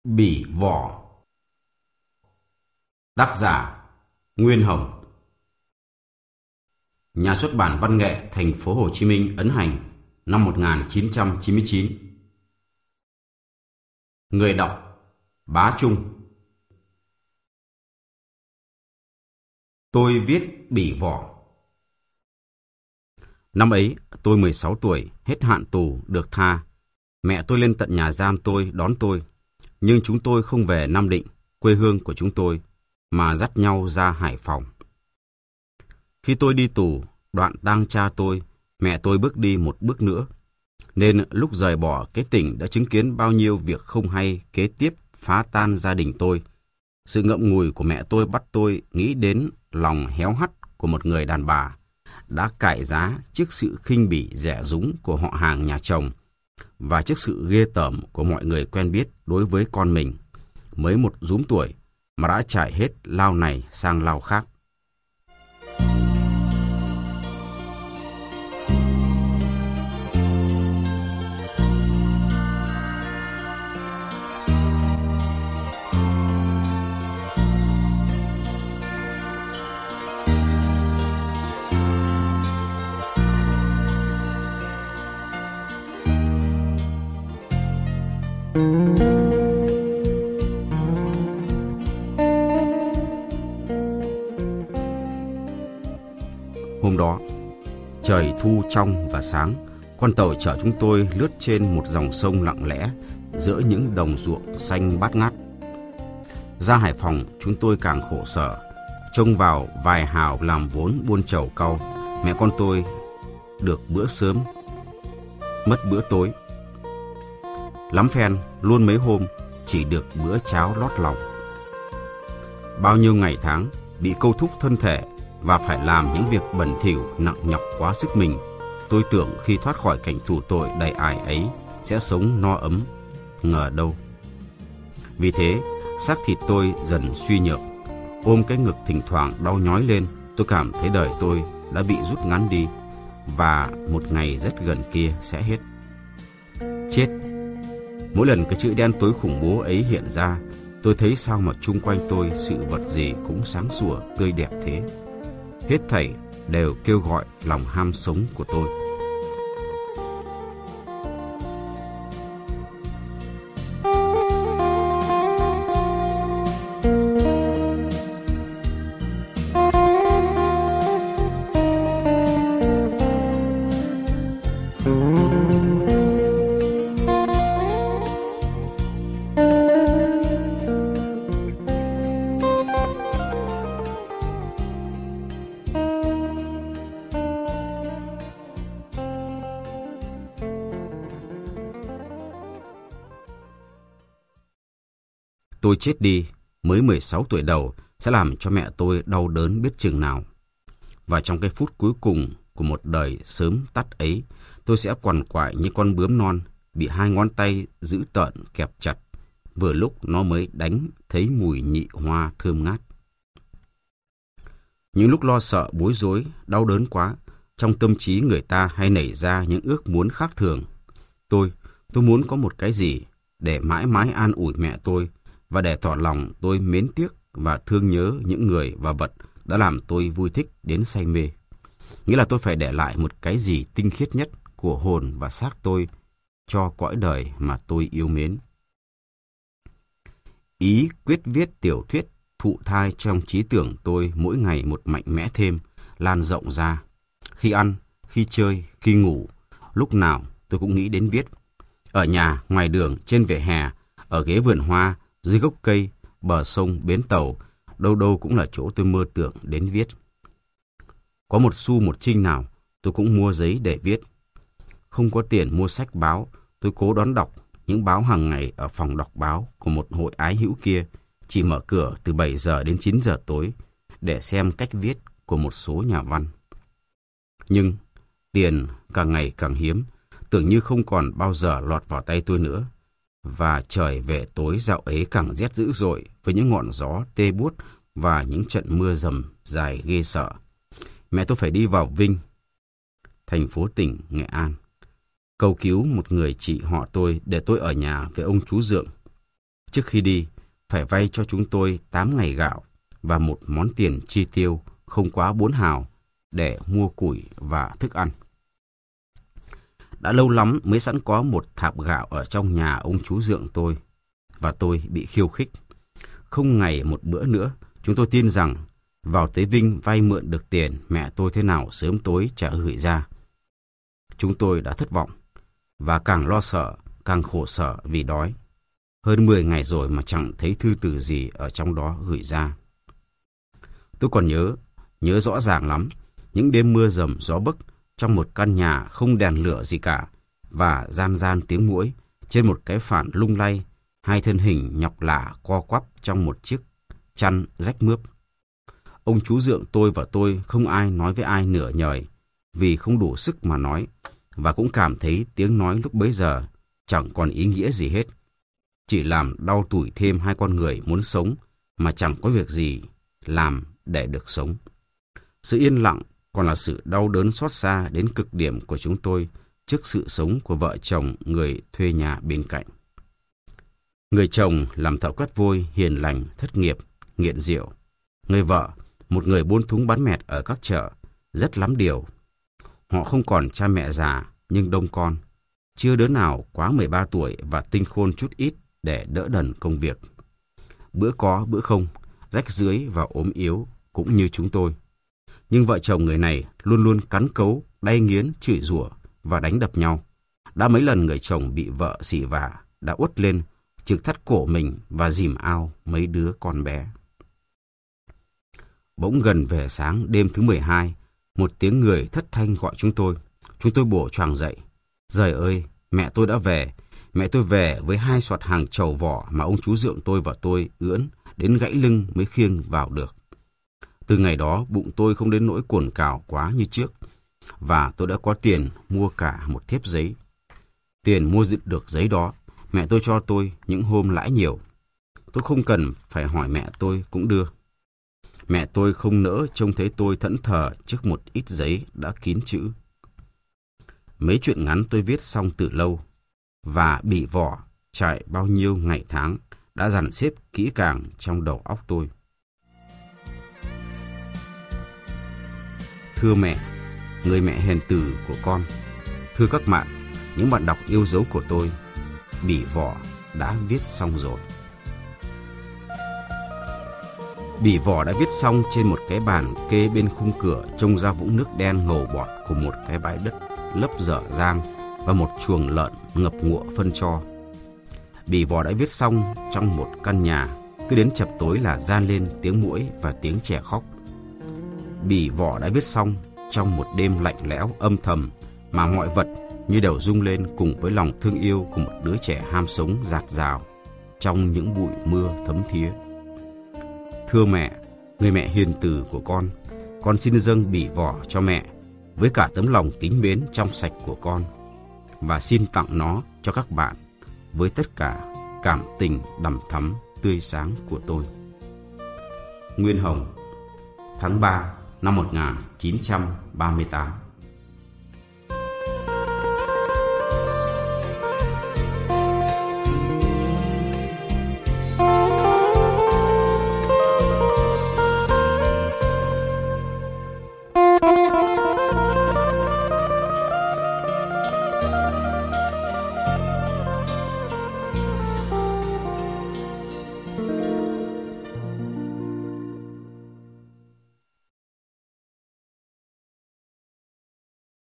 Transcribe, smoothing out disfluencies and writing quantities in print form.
Bỉ vỏ. Tác giả Nguyên Hồng. Nhà xuất bản Văn nghệ Thành phố Hồ Chí Minh ấn hành năm 1999. Người đọc Bá Trung. Tôi viết Bỉ vỏ. Năm ấy tôi 16 tuổi, hết hạn tù, được tha. Mẹ tôi lên tận nhà giam tôi đón tôi, nhưng chúng tôi không về Nam Định, quê hương của chúng tôi, mà dắt nhau ra Hải Phòng. Khi tôi đi tù, đoạn tang cha tôi, mẹ tôi bước đi một bước nữa, nên lúc rời bỏ cái tỉnh đã chứng kiến bao nhiêu việc không hay kế tiếp phá tan gia đình tôi. Sự ngậm ngùi của mẹ tôi bắt tôi nghĩ đến lòng héo hắt của một người đàn bà đã cải giá trước sự khinh bỉ dè dúng của họ hàng nhà chồng và trước sự ghê tởm của mọi người quen biết đối với con mình, mới một dúm tuổi mà đã trải hết lao này sang lao khác. Hôm đó, trời thu trong và sáng, con tàu chở chúng tôi lướt trên một dòng sông lặng lẽ giữa những đồng ruộng xanh bát ngát. Ra Hải Phòng, chúng tôi càng khổ sở, trông vào vài hào làm vốn buôn trầu cau. Mẹ con tôi được bữa sớm, mất bữa tối. Lắm phen, luôn mấy hôm, chỉ được bữa cháo lót lòng. Bao nhiêu ngày tháng bị câu thúc thân thể và phải làm những việc bẩn thỉu nặng nhọc quá sức mình, tôi tưởng khi thoát khỏi cảnh tù tội đầy ải ấy sẽ sống no ấm, ngờ đâu. Vì thế, xác thịt tôi dần suy nhược, ôm cái ngực thỉnh thoảng đau nhói lên, tôi cảm thấy đời tôi đã bị rút ngắn đi và một ngày rất gần kia sẽ hết. Chết. Mỗi lần cái chữ đen tối khủng bố ấy hiện ra, tôi thấy sao mà chung quanh tôi sự vật gì cũng sáng sủa, tươi đẹp thế. Hết thảy đều kêu gọi lòng ham sống của tôi. Tôi chết đi, mới 16 tuổi đầu, sẽ làm cho mẹ tôi đau đớn biết chừng nào. Và trong cái phút cuối cùng của một đời sớm tắt ấy, tôi sẽ quằn quại như con bướm non, bị hai ngón tay dữ tợn kẹp chặt, vừa lúc nó mới đánh thấy mùi nhị hoa thơm ngát. Những lúc lo sợ, bối rối, đau đớn quá, trong tâm trí người ta hay nảy ra những ước muốn khác thường. Tôi muốn có một cái gì để mãi mãi an ủi mẹ tôi, và để tỏ lòng tôi mến tiếc và thương nhớ những người và vật đã làm tôi vui thích đến say mê. Nghĩa là tôi phải để lại một cái gì tinh khiết nhất của hồn và xác tôi cho cõi đời mà tôi yêu mến. Ý quyết viết tiểu thuyết thụ thai trong trí tưởng tôi mỗi ngày một mạnh mẽ thêm, lan rộng ra. Khi ăn, khi chơi, khi ngủ, lúc nào tôi cũng nghĩ đến viết. Ở nhà, ngoài đường, trên vỉa hè, ở ghế vườn hoa, dưới gốc cây, bờ sông, bến tàu, đâu đâu cũng là chỗ tôi mơ tưởng đến viết. Có một xu một trinh nào, tôi cũng mua giấy để viết. Không có tiền mua sách báo, tôi cố đón đọc những báo hàng ngày ở phòng đọc báo của một hội ái hữu kia, chỉ mở cửa từ 7 giờ đến 9 giờ tối để xem cách viết của một số nhà văn. Nhưng tiền càng ngày càng hiếm, tưởng như không còn bao giờ lọt vào tay tôi nữa. Và trời về tối dạo ấy càng rét dữ dội với những ngọn gió tê buốt và những trận mưa rầm dài ghê sợ. Mẹ tôi phải đi vào Vinh, thành phố tỉnh Nghệ An, cầu cứu một người chị họ tôi để tôi ở nhà với ông chú Dượng. Trước khi đi, phải vay cho chúng tôi 8 ngày gạo và một món tiền chi tiêu không quá 4 hào để mua củi và thức ăn. Đã lâu lắm mới sẵn có một thạp gạo ở trong nhà ông chú dượng tôi, và tôi bị khiêu khích. Không ngày một bữa nữa, chúng tôi tin rằng vào tới Vinh vay mượn được tiền mẹ tôi thế nào sớm tối trả gửi ra. Chúng tôi đã thất vọng, và càng lo sợ, càng khổ sở vì đói. Hơn 10 ngày rồi mà chẳng thấy thư từ gì ở trong đó gửi ra. Tôi còn nhớ rõ ràng lắm, những đêm mưa rầm gió bấc trong một căn nhà không đèn lửa gì cả, và gian tiếng muỗi trên một cái phản lung lay, hai thân hình nhọc lạ co quắp trong một chiếc chăn rách mướp. Ông chú dượng tôi và tôi không ai nói với ai nửa nhời, vì không đủ sức mà nói, và cũng cảm thấy tiếng nói lúc bấy giờ chẳng còn ý nghĩa gì hết, chỉ làm đau tủi thêm hai con người muốn sống mà chẳng có việc gì làm để được sống. Sự yên lặng còn là sự đau đớn xót xa đến cực điểm của chúng tôi trước sự sống của vợ chồng người thuê nhà bên cạnh. Người chồng làm thợ quét vôi, hiền lành, thất nghiệp, nghiện rượu. Người vợ, một người buôn thúng bán mẹt ở các chợ, rất lắm điều. Họ không còn cha mẹ già nhưng đông con, chưa đứa nào quá 13 tuổi và tinh khôn chút ít để đỡ đần công việc. Bữa có bữa không, rách rưới và ốm yếu cũng như chúng tôi. Nhưng vợ chồng người này luôn luôn cắn cấu, đay nghiến, chửi rủa và đánh đập nhau. Đã mấy lần người chồng bị vợ xỉ vả, đã uất lên, trực thắt cổ mình và dìm ao mấy đứa con bé. Bỗng gần về sáng đêm thứ 12, một tiếng người thất thanh gọi chúng tôi. Chúng tôi bổ choàng dậy. Giời ơi, mẹ tôi đã về. Mẹ tôi về với 2 xoạt hàng trầu vỏ mà ông chú dượng tôi và tôi ưỡn đến gãy lưng mới khiêng vào được. Từ ngày đó, bụng tôi không đến nỗi cồn cào quá như trước, và tôi đã có tiền mua cả một thép giấy. Tiền mua được giấy đó, mẹ tôi cho tôi những hôm lãi nhiều. Tôi không cần phải hỏi mẹ tôi cũng đưa. Mẹ tôi không nỡ trông thấy tôi thẫn thờ trước một ít giấy đã kín chữ. Mấy chuyện ngắn tôi viết xong từ lâu, và bỉ vỏ trải bao nhiêu ngày tháng đã dàn xếp kỹ càng trong đầu óc tôi. Thưa mẹ, người mẹ hiền từ của con. Thưa các bạn, những bạn đọc yêu dấu của tôi, bỉ vỏ đã viết xong rồi. Bỉ vỏ đã viết xong trên một cái bàn kê bên khung cửa, trông ra vũng nước đen ngầu bọt của một cái bãi đất lấp dở dang và một chuồng lợn ngập ngụa phân tro. Bỉ vỏ đã viết xong trong một căn nhà, cứ đến chập tối là gian lên tiếng muỗi và tiếng trẻ khóc. Bỉ vỏ đã viết xong trong một đêm lạnh lẽo âm thầm mà mọi vật như đều rung lên cùng với lòng thương yêu của một đứa trẻ ham sống dạt dào trong những bụi mưa thấm thía. Thưa mẹ, người mẹ hiền từ của con xin dâng bỉ vỏ cho mẹ với cả tấm lòng kính mến trong sạch của con, và xin tặng nó cho các bạn với tất cả cảm tình đằm thắm tươi sáng của tôi. Nguyên Hồng, tháng 3 năm 1938.